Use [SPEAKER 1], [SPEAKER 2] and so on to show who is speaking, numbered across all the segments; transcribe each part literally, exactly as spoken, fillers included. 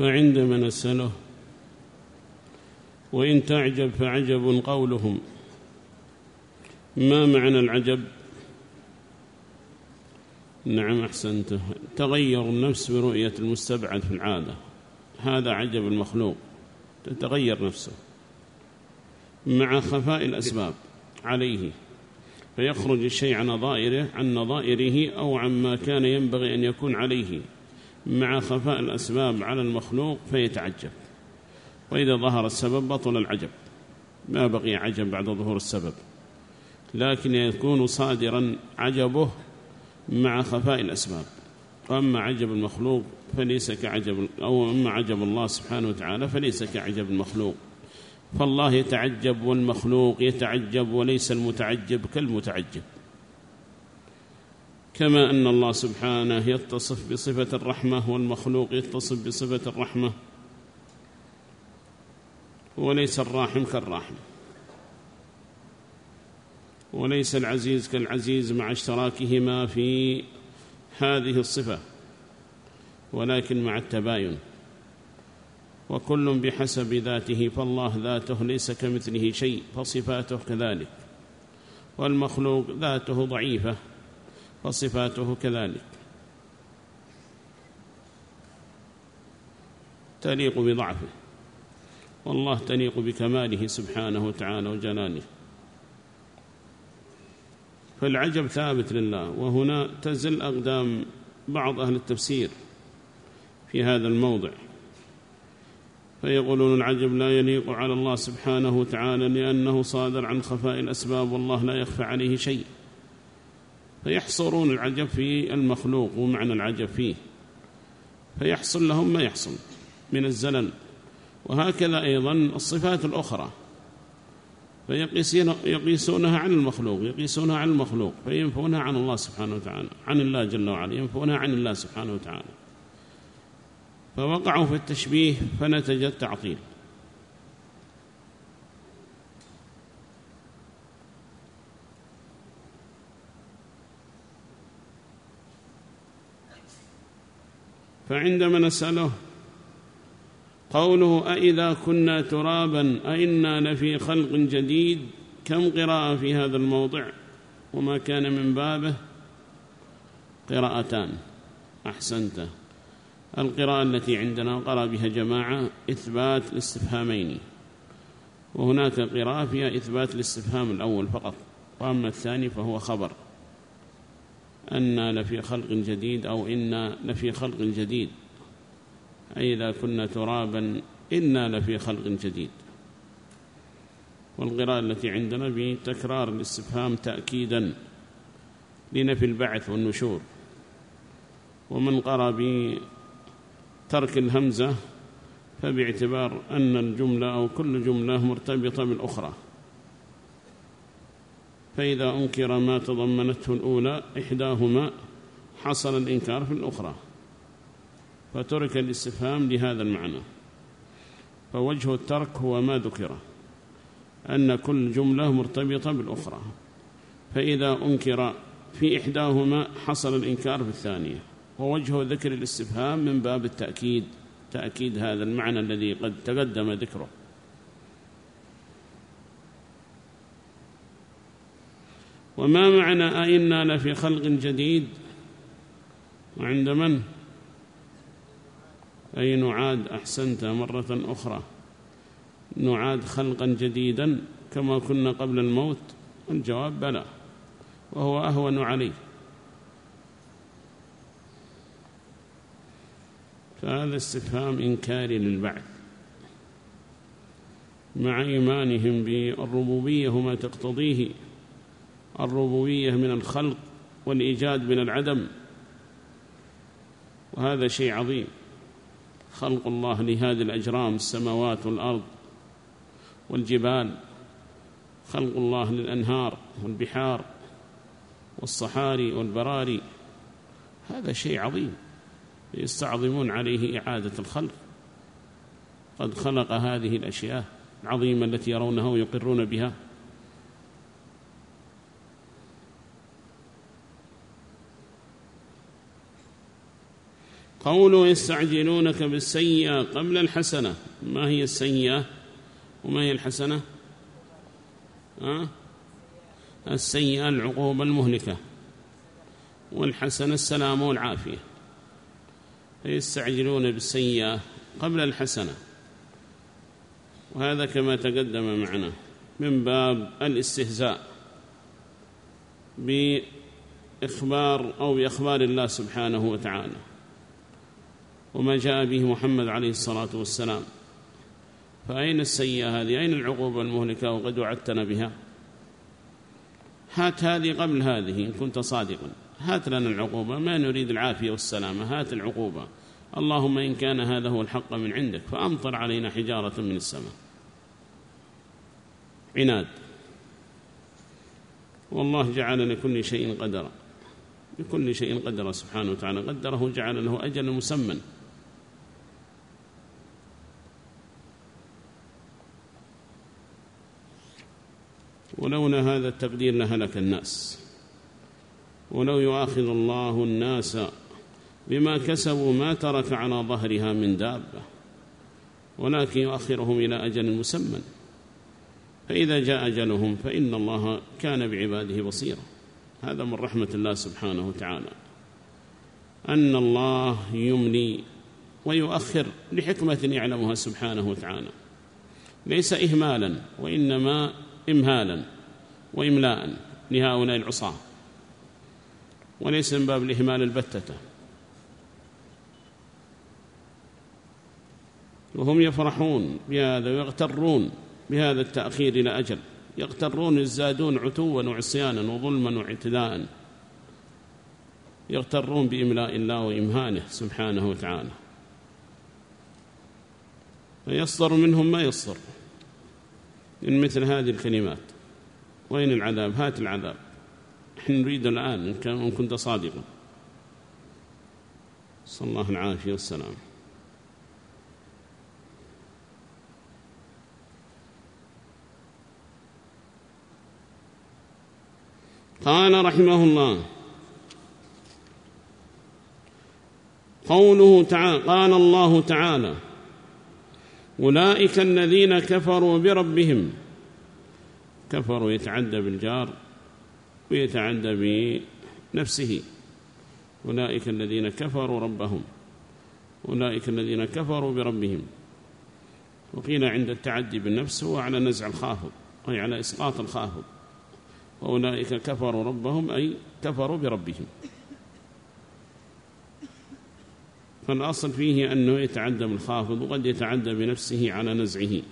[SPEAKER 1] فعندما نسأله وإن تعجب فعجب قولهم. ما معنى العجب؟ نعم أحسنت، تغير النفس برؤية المستبعد في العادة، هذا عجب المخلوق، تتغير نفسه مع خفاء الأسباب عليه، فيخرج الشيء عن نظائره عن نظائره أو عما كان ينبغي أن يكون عليه مع خفاء الأسباب على المخلوق فيتعجب. وإذا ظهر السبب بطل العجب، ما بقي عجب بعد ظهور السبب، لكن يكون صادرا عجبه مع خفاء الأسباب. وأما عجب المخلوق فليس كعجب، أو أما عجب الله سبحانه وتعالى فليس كعجب المخلوق، فالله يتعجب والمخلوق يتعجب، وليس المتعجب كالمتعجب. كما أن الله سبحانه يتصف بصفة الرحمة والمخلوق يتصف بصفة الرحمة، وليس الراحم كالراحم، وليس العزيز كالعزيز مع اشتراكهما في هذه الصفة، ولكن مع التباين، وكل بحسب ذاته، فالله ذاته ليس كمثله شيء فصفاته كذلك، والمخلوق ذاته ضعيفة فصفاته كذلك تليق بضعفه، والله تليق بكماله سبحانه وتعالى وجلاله. فالعجب ثابت لله. وهنا تزل أقدام بعض أهل التفسير في هذا الموضع، فيقولون العجب لا يليق على الله سبحانه وتعالى لأنه صادر عن خفاء الأسباب، والله لا يخفى عليه شيء، فيحصرون العجب في المخلوق ومعنى العجب فيه، فيحصل لهم ما يحصل من الزلل. وهكذا أيضا الصفات الأخرى فيقيسونها عن المخلوق، يقيسونها عن المخلوق فينفونها عن الله سبحانه وتعالى، عن الله جل وعلا ينفونها عن الله سبحانه وتعالى، فوقعوا في التشبيه فنتج التعطيل. فعندما نسأله قوله أئذا كنا ترابا أئنا لفي خلق جديد، كم قراءة في هذا الموضع؟ وما كان من بابه قراءتان. أحسنت، القراءة التي عندنا قرأ بها جماعة إثبات الاستفهامين، وهناك قراءة فيها إثبات الاستفهام الأول فقط، وأما الثاني فهو خبر، أنا لفي خلق جديد أو إنا لفي خلق جديد، أي إذا كنا ترابا إنا لفي خلق جديد. والقراءة التي عندنا بتكرار الاستفهام تأكيدا لنفي البعث والنشور. ومن قرأ بترك الهمزة فباعتبار أن الجملة أو كل جملة مرتبطة بالأخرى، فإذا أنكر ما تضمنته الأولى إحداهما حصل الإنكار في الأخرى، فترك الاستفهام لهذا المعنى. فوجه الترك هو ما ذكر، أن كل جملة مرتبطة بالأخرى، فإذا أنكر في إحداهما حصل الإنكار في الثانية. ووجه ذكر الاستفهام من باب التأكيد، تأكيد هذا المعنى الذي قد تقدم ذكره. وما معنى أئنا لفي خلق جديد؟ وعند من؟ أي نعاد. أحسنت مرة أخرى، نعاد خلقا جديدا كما كنا قبل الموت؟ الجواب بلى، وهو أهون عليه. فهذا استفهام إنكاري للبعث مع إيمانهم بالربوبية وما تقتضيه الربوبية من الخلق والإيجاد من العدم، وهذا شيء عظيم. خلق الله لهذه الأجرام السماوات والأرض والجبال، خلق الله للأنهار والبحار والصحاري والبراري، هذا شيء عظيم يستعظمون عليه إعادة الخلق. قد خلق هذه الأشياء العظيمة التي يرونها ويقرون بها. قوله يستعجلونك بالسيئة قبل الحسنة. ما هي السيئة وما هي الحسنة؟ أه؟ السيئة العقوبة المهلكة، والحسنة السلام والعافية. يستعجلون بالسيئة قبل الحسنة، وهذا كما تقدم معنا من باب الاستهزاء بإخبار أو بأخبار الله سبحانه وتعالى وما جاء به محمد عليه الصلاة والسلام. فأين السيئة هذه؟ أين العقوبة المهلكة وقد وعدتنا بها؟ هات هذه قبل هذه إن كنت صادقا، هات لنا العقوبة، ما نريد العافية والسلامة، هات العقوبة. اللهم إن كان هذا هو الحق من عندك فأمطر علينا حجارة من السماء. عناد. والله جعل لكل شيء قدرا، لكل شيء قدر سبحانه وتعالى، قدره جعل له أجل مسمى. ولولا هذا التقدير لهلك الناس. ولو يؤاخذ الله الناس بما كسبوا ما ترك على ظهرها من دابة، ولكن يؤخرهم إلى أجل مسمى، فإذا جاء أجلهم فإن الله كان بعباده بصيرا. هذا من رحمة الله سبحانه وتعالى، أن الله يملي ويؤخر لحكمة يعلمها سبحانه وتعالى، ليس إهمالا وإنما إمهالا وإملاء لهؤلاء العصاة، وليس من باب الإهمال البتة. وهم يفرحون بهذا ويغترون بهذا التأخير إلى أجل، يغترون يزدادون عتوا وعصيانا وظلما واعتداء، يغترون بإملاء الله وإمهانه سبحانه وتعالى، فيصدر منهم ما يصدر من مثل هذه الكلمات. وين العذاب؟ هات العذاب، نحن نريد الآن إن كنت صادقا. صلى الله العافية والسلام. قال رحمه الله: قوله تعالى قال الله تعالى: أولئك الذين كفروا بربهم. كفروا يتعدى بالجار ويتعدى بنفسه. أولئك الذين كفروا ربهم، أولئك الذين كفروا بربهم. وقيل عند التعدي بالنفس هو على نزع الخافض أي على إسقاط الخافض، وأولئك كفروا ربهم أي كفروا بربهم. فالأصل فيه أنه يتعدى بالخافض وقد يتعدى بنفسه على نزعه.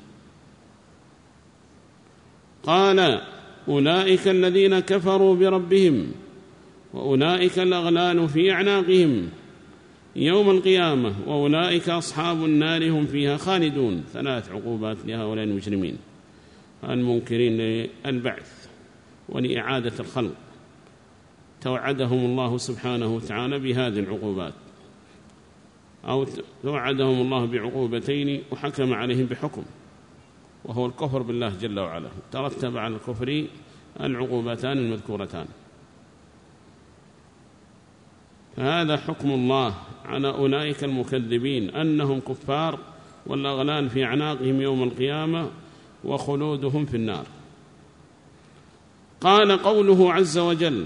[SPEAKER 1] قال: أولئك الذين كفروا بربهم وأولئك الأغلال في أعناقهم يوم القيامة وأولئك أصحاب النار هم فيها خالدون. ثلاث عقوبات لهؤلاء المجرمين المنكرين للبعث ولإعادة الخلق، توعدهم الله سبحانه وتعالى بهذه العقوبات، أو توعدهم الله بعقوبتين وحكم عليهم بحكم، وهو الكفر بالله جل وعلا. ترتب على الكفر العقوبتان المذكورتان. فهذا حكم الله على أولئك المكذبين أنهم كفار والأغلال في أعناقهم يوم القيامة وخلودهم في النار. قال قوله عز وجل: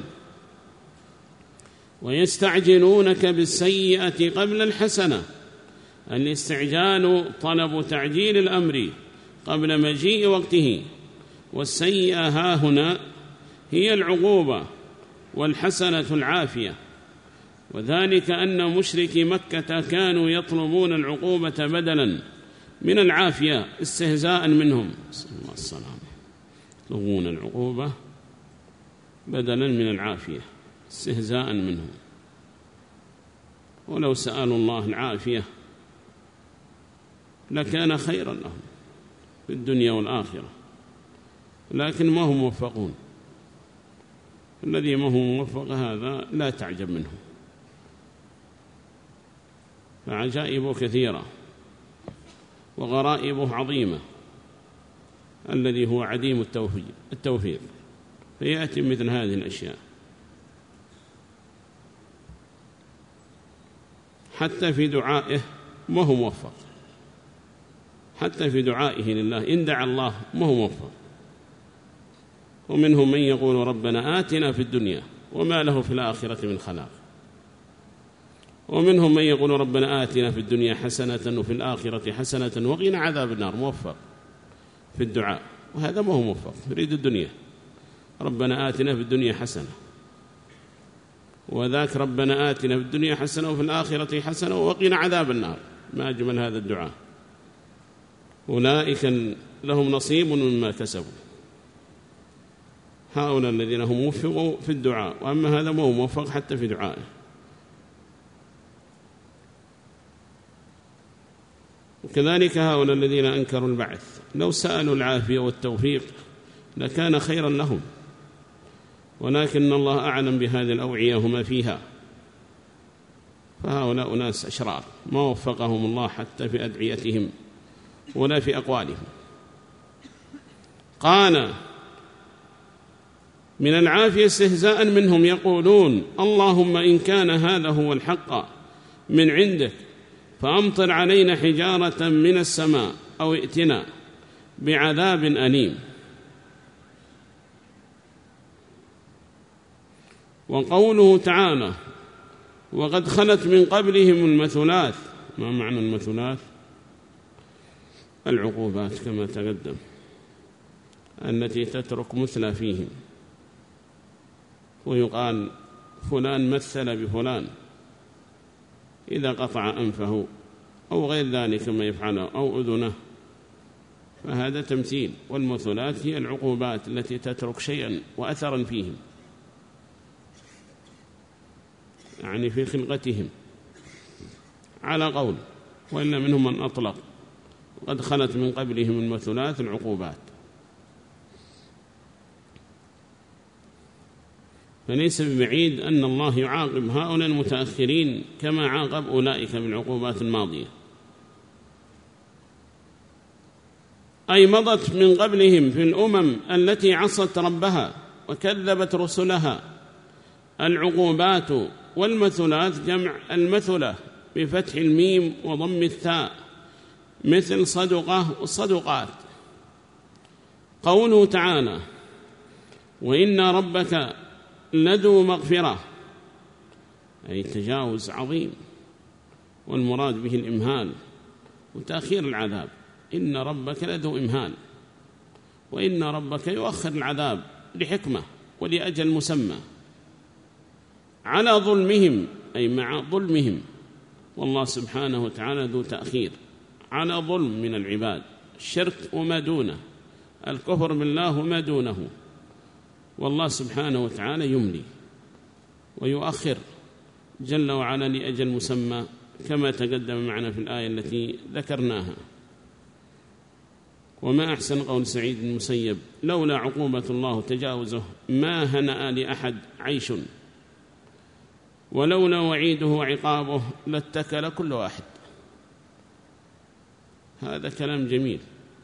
[SPEAKER 1] ويستعجلونك بالسيئة قبل الحسنة. الاستعجال طلب تعجيل الأمر قبل مجيء وقته، والسيئة ها هنا هي العقوبة والحسنة العافية. وذلك أن مشركي مكة كانوا يطلبون العقوبة بدلا من العافية استهزاء منهم، صلى الله عليه وسلم، يطلبون العقوبة بدلا من العافية استهزاء منهم. ولو سألوا الله العافية لكان خيرا لهم في الدنيا والآخرة، لكن ما هم موفقون. الذي ما هو موفق هذا لا تعجب منه، فعجائبه كثيرة وغرائبه عظيمة، الذي هو عديم التوفيق فيأتي مثل هذه الأشياء. حتى في دعائه ما هو موفق، حتى في دعائه لله إن دعا الله ما هو موفق. ومنهم من يقول ربنا آتنا في الدنيا وما له في الآخرة من خلاق، ومنهم من يقول ربنا آتنا في الدنيا حسنة وفي الآخرة حسنة وقنا عذاب النار، موفق في الدعاء، وهذا ما هو موفق، يريد الدنيا. ربنا آتنا في الدنيا حسنة، وذاك ربنا آتنا في الدنيا حسنة وفي الآخرة حسنة وقنا عذاب النار. ما أجمل هذا الدعاء. أولئك لهم نصيب مما كسبوا، هؤلاء الذين هم موفقوا في الدعاء، وأما هذا ما هو موفق حتى في دعائه. وكذلك هؤلاء الذين أنكروا البعث لو سألوا العافية والتوفيق لكان خيرا لهم، ولكن الله أعلم بهذه الأوعية وما فيها، فهؤلاء ناس أشرار ما وفقهم الله حتى في أدعيتهم ولا في أقوالهم. قال من العافية استهزاء منهم يقولون اللهم إن كان هذا هو الحق من عندك فأمطر علينا حجارة من السماء أو ائتنا بعذاب أليم. وقوله تعالى وقد خلت من قبلهم المثلات. ما معنى المثلات؟ العقوبات كما تقدم التي تترك مثلى فيهم، ويقال فلان مثل بفلان إذا قطع أنفه أو غير ذلك ما يفعله أو أذنه، فهذا تمثيل. والمثلات هي العقوبات التي تترك شيئا وأثرا فيهم، يعني في خلقتهم على قول، وإلا منهم من أطلق قد خلت من قبلهم المثلات العقوبات. فليس ببعيد أن الله يعاقب هؤلاء المتأخرين كما عاقب أولئك بالعقوبات الماضية، أي مضت من قبلهم في الأمم التي عصت ربها وكذبت رسلها. العقوبات والمثلات جمع المثلة بفتح الميم وضم الثاء، مثل صدقة والصدقات. قوله تعالى وإن ربك لذو مغفرة، أي تجاوز عظيم، والمراد به الإمهال وتأخير العذاب. إن ربك لذو إمهال، وإن ربك يؤخر العذاب لحكمة ولأجل مسمى على ظلمهم، أي مع ظلمهم. والله سبحانه وتعالى ذو تأخير على ظلم من العباد، الشرك وما دونه، الكفر بالله وما دونه، والله سبحانه وتعالى يملي ويؤخر جل وعلا لأجل مسمى كما تقدم معنا في الآية التي ذكرناها. وما أحسن قول سعيد بن المسيب لولا عقوبة الله تجاوزه ما هنأ لأحد عيش، ولولا وعيده وعقابه لاتكل كل واحد. هذا كلام جميل،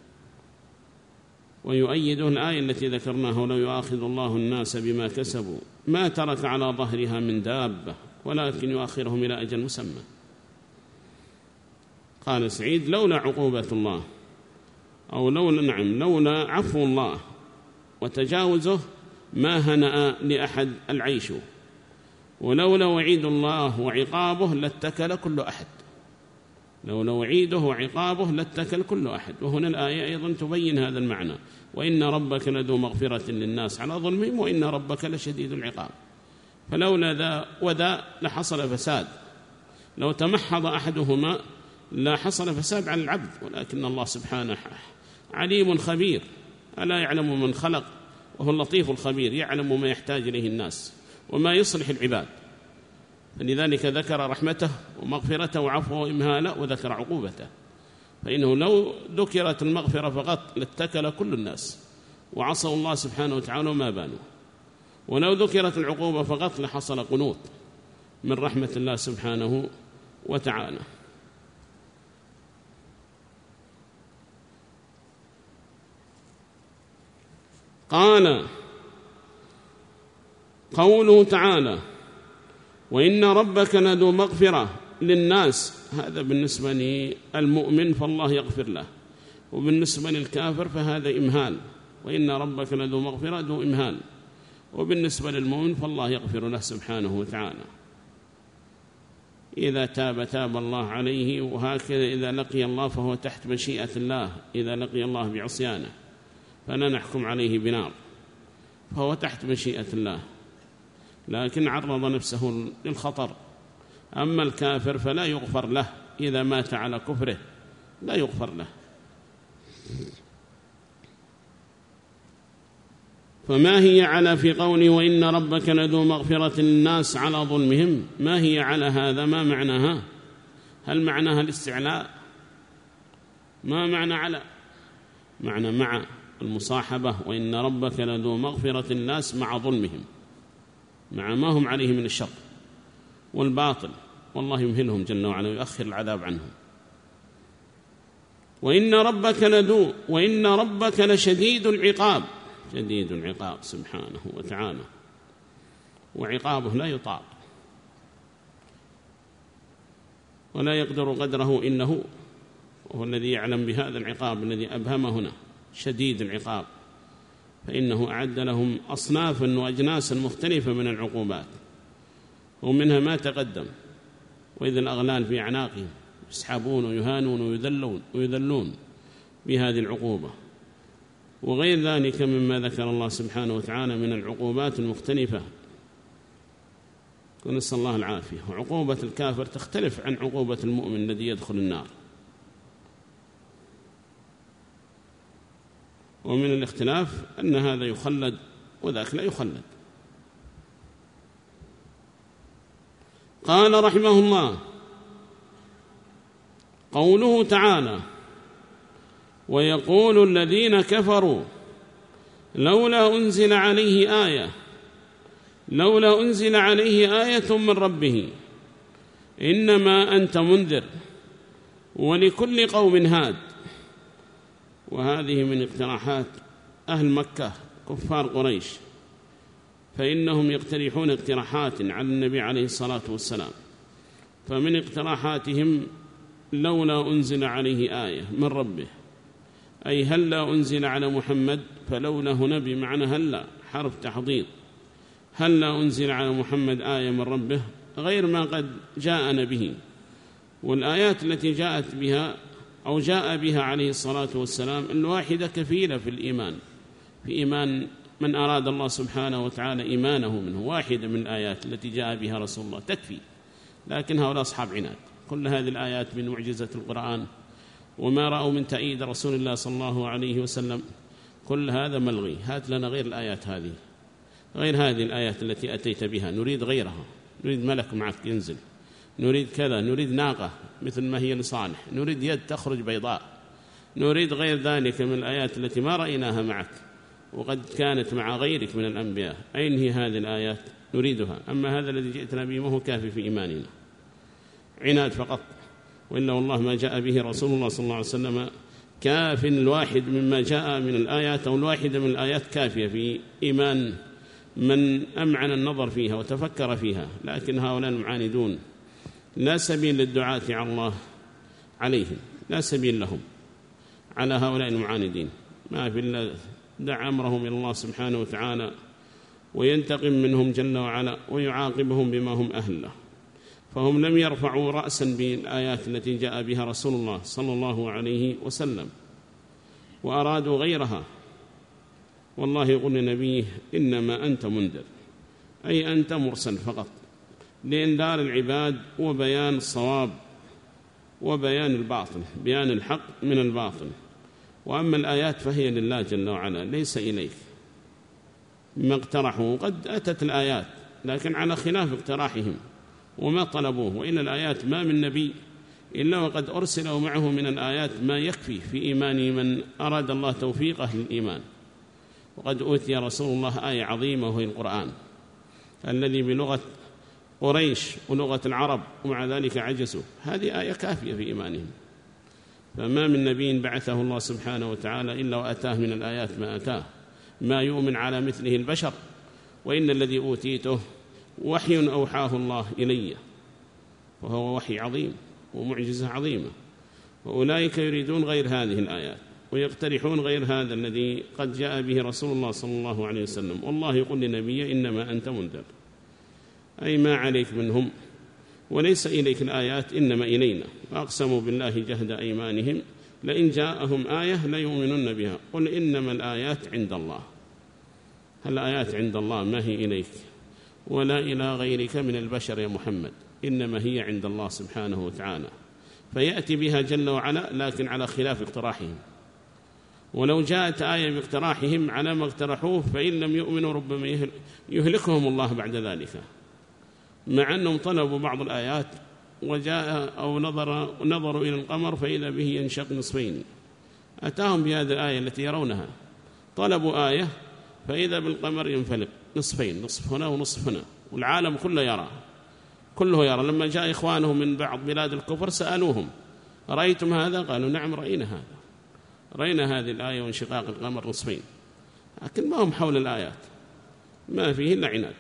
[SPEAKER 1] ويؤيده الآية التي ذكرناها ولو يؤاخذ الله الناس بما كسبوا ما ترك على ظهرها من دابة ولكن يؤخرهم إلى أجل مسمى. قال سعيد لولا عقوبة الله، أو لولا نعم لولا عفو الله وتجاوزه ما هنأ لأحد العيش، ولولا وعيد الله وعقابه لاتكل كل أحد. لولا وعيده وعقابه لاتكل كل أحد. وهنا الآية أيضا تبين هذا المعنى، وإن ربك لذو مغفرة للناس على ظلمهم وإن ربك لشديد العقاب. فلولا ذا وذا لحصل فساد، لو تمحض أحدهما لا حصل فساد على العبد، ولكن الله سبحانه عليم خبير، ألا يعلم من خلق وهو اللطيف الخبير، يعلم ما يحتاج إليه الناس وما يصلح العباد. فلذلك ذكر رحمته ومغفرته وعفوه وإمهاله وذكر عقوبته، فإنه لو ذكرت المغفرة فقط لاتكل كل الناس وعصوا الله سبحانه وتعالى وما بانوا، ولو ذكرت العقوبة فقط لحصل قنوط من رحمة الله سبحانه وتعالى. قال قوله تعالى وإن ربك لذو مغفرة للناس هذا بالنسبة للمؤمن فالله يغفر له، وبالنسبة للكافر فهذا إمهال، وإن ربك لذو مغفرة ذو إمهال، وبالنسبة للمؤمن فالله يغفر له سبحانه وتعالى. إذا تاب تاب الله عليه، وهكذا إذا لقي الله فهو تحت مشيئة الله، إذا لقي الله بعصيانه فلا نحكم عليه بنار، فهو تحت مشيئة الله، لكن عرض نفسه للخطر. أما الكافر فلا يغفر له إذا مات على كفره، لا يغفر له. فما هي على في قوله وإن ربك لذو مغفرة للناس على ظلمهم؟ ما هي على هذا؟ ما معناها؟ هل معناها الاستعلاء؟ ما معنى على؟ معنى مع المصاحبة، وإن ربك لذو مغفرة للناس مع ظلمهم، مع ما هم عليه من الشر والباطل، والله يمهلهم جل وعلا ويؤخر العذاب عنهم. وإن ربك لذو وإن ربك لشديد العقاب، شديد العقاب سبحانه وتعالى، وعقابه لا يطاق ولا يقدر قدره، إنه وهو الذي يعلم بهذا العقاب الذي أبهم هنا، شديد العقاب، فإنه أعد لهم أصنافا وأجناسا مختلفة من العقوبات، ومنها ما تقدم، وإذا الأغلال في أعناقهم يسحبون ويهانون ويذلون ويذلون بهذه العقوبة، وغير ذلك مما ذكر الله سبحانه وتعالى من العقوبات المختلفة، ونسأل الله العافية. وعقوبة الكافر تختلف عن عقوبة المؤمن الذي يدخل النار، ومن الاختلاف أن هذا يخلد وذاك لا يخلد. قال رحمه الله: قوله تعالى: ويقول الذين كفروا لولا أنزل عليه آية لولا أنزل عليه آية من ربه إنما أنت منذر ولكل قوم هاد. وهذه من اقتراحات أهل مكة كفار قريش، فإنهم يقترحون اقتراحات على النبي عليه الصلاة والسلام، فمن اقتراحاتهم لولا أنزل عليه آية من ربه، أي هل لا أنزل على محمد، فلولا هنا بمعنى هل، حرف تحضيض، هل لا أنزل على محمد آية من ربه غير ما قد جاءنا به. والآيات التي جاءت بها أو جاء بها عليه الصلاة والسلام الواحدة كفيلة في الإيمان، في إيمان من أراد الله سبحانه وتعالى إيمانه منه، واحدة من الآيات التي جاء بها رسول الله تكفي. لكن هؤلاء أصحاب عناد، كل هذه الآيات من معجزة القرآن وما رأوا من تأييد رسول الله صلى الله عليه وسلم، كل هذا ملغي. هات لنا غير الآيات هذه، غير هذه الآيات التي أتيت بها، نريد غيرها، نريد ملك معك ينزل، نريد كذا، نريد ناقة مثل ما هي لصالح، نريد يد تخرج بيضاء، نريد غير ذلك من الآيات التي ما رأيناها معك وقد كانت مع غيرك من الأنبياء. أين هي هذه الآيات؟ نريدها. أما هذا الذي جئتنا به ما هو كافي في إيماننا، عناد فقط. وإلا والله ما جاء به رسول الله صلى الله عليه وسلم كاف، الواحد مما جاء من الآيات أو الواحدة من الآيات كافية في إيمان من أمعن النظر فيها وتفكر فيها. لكن هؤلاء المعاندون لا سبيل للدعاة على الله عليهم، لا سبيل لهم على هؤلاء المعاندين، ما في إلا دع أمرهم إلى الله سبحانه وتعالى وينتقم منهم جل وعلا ويعاقبهم بما هم أهل له. فهم لم يرفعوا رأسا بالآيات التي جاء بها رسول الله صلى الله عليه وسلم، وأرادوا غيرها. والله يقول لنبيه: إنما أنت منذر، أي أنت مرسل فقط لإنذار العباد وبيان الصواب وبيان الباطل، بيان الحق من الباطل. وأما الآيات فهي لله جل وعلا، ليس إليك. ما اقترحوا قد أتت الآيات لكن على خلاف اقتراحهم وما طلبوه. وإن الآيات ما من نبي إلا وقد أرسل معه من الآيات ما يكفي في إيمان من أراد الله توفيقه للإيمان. وقد أوتي رسول الله آية عظيمة وهي القرآن الذي بلغة قريش ولغة العرب ومع ذلك عجزوا، هذه آية كافية في إيمانهم. فما من نبي بعثه الله سبحانه وتعالى إلا وأتاه من الآيات ما أتاه، ما يؤمن على مثله البشر. وإن الذي أوتيته وحي أوحاه الله إلي، وهو وحي عظيم ومعجزة عظيمة، وأولئك يريدون غير هذه الآيات ويقترحون غير هذا الذي قد جاء به رسول الله صلى الله عليه وسلم. والله يقول لنبيه إنما أنت منذر، أي ما عليك منهم وليس إليك الآيات إنما إلينا. وأقسموا بالله جهد أيمانهم لئن جاءهم آية ليؤمنون بها قل إنما الآيات عند الله. الآيات عند الله ما هي إليك ولا إلى غيرك من البشر يا محمد، إنما هي عند الله سبحانه وتعالى، فيأتي بها جل وعلا لكن على خلاف اقتراحهم. ولو جاءت آية باقتراحهم على ما اقترحوه فإن لم يؤمنوا ربما يهلكهم الله بعد ذلك، مع أنهم طلبوا بعض الآيات وجاء أو نظر نظروا إلى القمر فإذا به ينشق نصفين. أتاهم بهذه الآية التي يرونها، طلبوا آية فإذا بالقمر ينفلق نصفين، نصف هنا ونصف هنا، والعالم كله يرى كله يرى. لما جاء إخوانهم من بعض بلاد الكفر سألوهم رأيتم هذا؟ قالوا نعم رأينا هذا، رأينا هذه الآية وانشقاق القمر نصفين، لكن ما هم حول الآيات، ما فيه إلا عناد.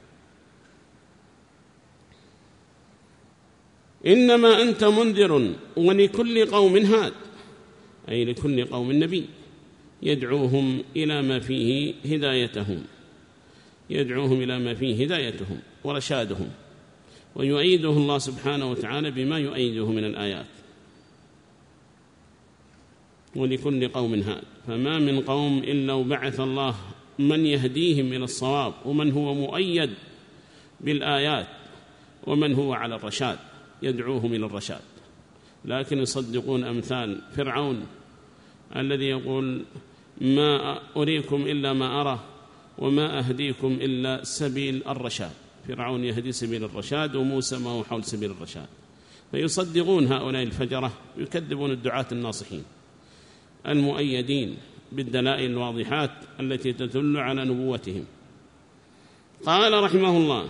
[SPEAKER 1] إنما أنت منذر ولكل قوم هاد، أي لكل قوم نبي يدعوهم إلى ما فيه هدايتهم، يدعوهم إلى ما فيه هدايتهم ورشادهم، ويؤيده الله سبحانه وتعالى بما يؤيده من الآيات. ولكل قوم هاد، فما من قوم إلا وبعث الله من يهديهم إلى الصواب، ومن هو مؤيد بالآيات، ومن هو على الرشاد يدعوهم إلى الرشاد. لكن يصدقون أمثال فرعون الذي يقول ما أريكم إلا ما أرى وما أهديكم إلا سبيل الرشاد. فرعون يهدي سبيل الرشاد وموسى ما هو حول سبيل الرشاد، فيصدقون هؤلاء الفجرة ويكذبون الدعاة الناصحين المؤيدين بالدلائل الواضحات التي تدل على نبوتهم. قال رحمه الله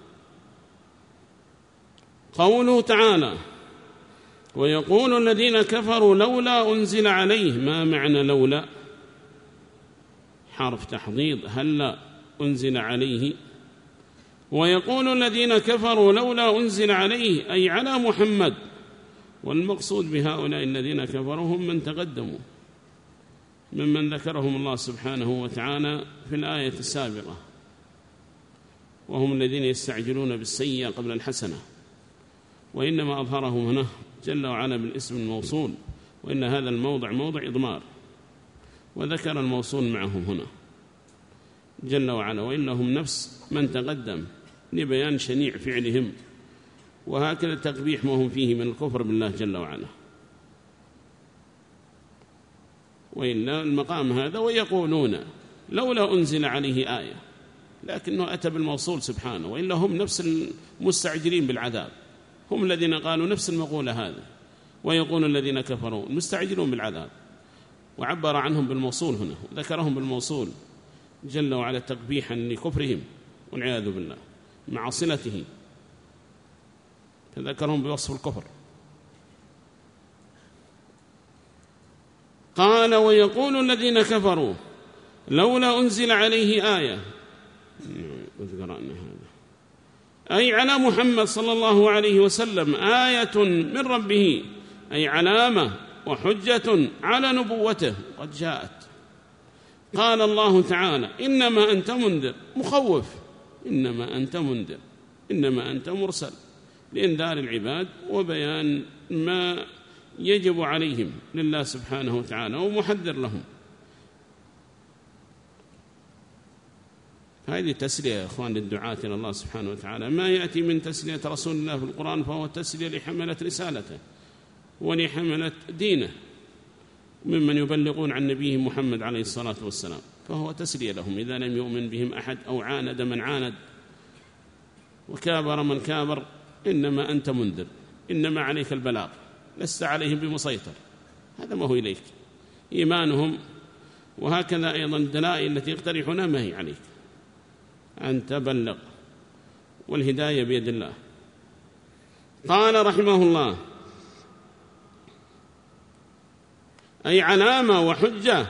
[SPEAKER 1] قوله تعالى ويقول الذين كفروا لولا أنزل عليه، ما معنى لولا؟ حرف تحضيض، هل أنزل عليه؟ ويقول الذين كفروا لولا أنزل عليه أي على محمد، والمقصود بهؤلاء الذين كفروا هم من تقدموا ممن ذكرهم الله سبحانه وتعالى في الآية السابقة، وهم الذين يستعجلون بالسيئة قبل الحسنة، وإنما أظهرهم هنا جل وعلا بالاسم الموصول، وإن هذا الموضع موضع إضمار، وذكر الموصول معهم هنا جل وعلا، وإنهم نفس من تقدم لبيان شنيع فعلهم، وهكذا تقبيح ما هم فيه من الكفر بالله جل وعلا. وإلا المقام هذا ويقولون لولا أنزل عليه آية، لكنه أتى بالموصول سبحانه، وإلا هم نفس المستعجلين بالعذاب، هم الذين قالوا نفس المقولة هذا، ويقول الذين كفروا المستعجلون بالعذاب، وعبر عنهم بالموصول هنا، ذكرهم بالموصول جل وعلا تقبيحا لكفرهم والعياذ بالله مع صلته، فذكرهم بوصف الكفر. قال ويقول الذين كفروا لولا أنزل عليه آية، أي على محمد صلى الله عليه وسلم آية من ربه، أي علامة وحجة على نبوته قد جاءت. قال الله تعالى إنما أنت منذر، مخوف، إنما أنت منذر، إنما أنت مرسل لإنذار العباد وبيان ما يجب عليهم لله سبحانه وتعالى ومحذر لهم. هذه تسلية يا أخوان للدعاة إلى الله سبحانه وتعالى، ما يأتي من تسلية رسول الله في القرآن فهو تسلية لحملة رسالته ولحملة دينه ممن يبلغون عن نبيه محمد عليه الصلاة والسلام، فهو تسلية لهم إذا لم يؤمن بهم أحد أو عاند من عاند وكابر من كابر. إنما أنت منذر، إنما عليك البلاغ، لست عليهم بمسيطر، هذا ما هو إليك إيمانهم. وهكذا أيضا الدلائل التي يقترحونها ما هي عليك، أن تبلغ، والهداية بيد الله. قال رحمه الله أي علامة وحجة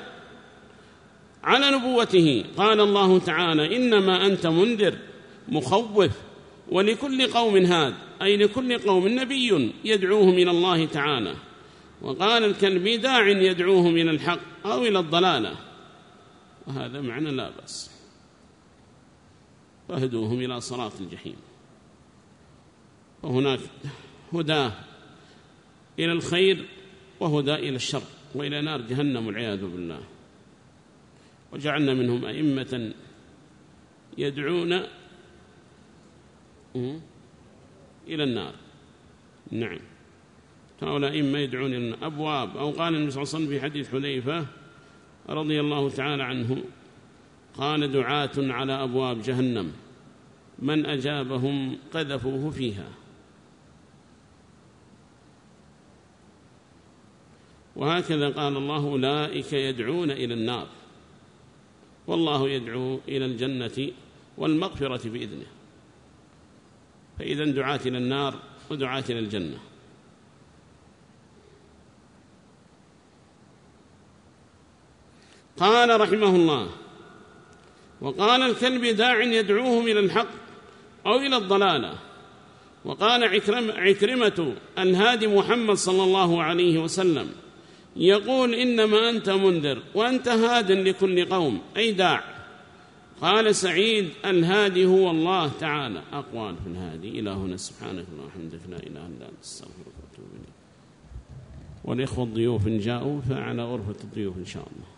[SPEAKER 1] على نبوته. قال الله تعالى إنما أنت منذر، مخوف ولكل قوم هاد، أي لكل قوم نبي يدعوهم إلى الله تعالى. وقال الكلبي داع يدعوهم إلى الحق أو إلى الضلالة، وهذا معنى لا بأس، فاهدوهم إلى صراط الجحيم. وهناك هدى إلى الخير وهدى إلى الشر وإلى نار جهنم والعياذ بالله. وجعلنا منهم أئمة يدعون إلى النار. نعم، هؤلاء إما يدعون إلى أبواب، أو قال النبي صلى الله عليه وسلم في حديث حذيفة رضي الله تعالى عنه قال دعاة على أبواب جهنم من أجابهم قذفوه فيها. وهكذا قال الله أولئك يدعون إلى النار والله يدعو إلى الجنة والمغفرة بإذنه. فإذا دعاة إلى النار ودعاة إلى الجنة. قال رحمه الله وقال الكلبي داع يدعوهم إلى الحق أو إلى الضلالة. وقال عكرمة الهادي محمد صلى الله عليه وسلم يقول إنما أنت منذر وأنت هاد لكل قوم، أي داع. قال سعيد الهادي هو الله تعالى. أقوال في الهادي. إلى هنا سبحانك اللهم وبحمدك لا إله إلا أنت أستغفرك وأتوب إليك. والإخوة الضيوف جاءوا فعلى غرفة الضيوف إن شاء الله.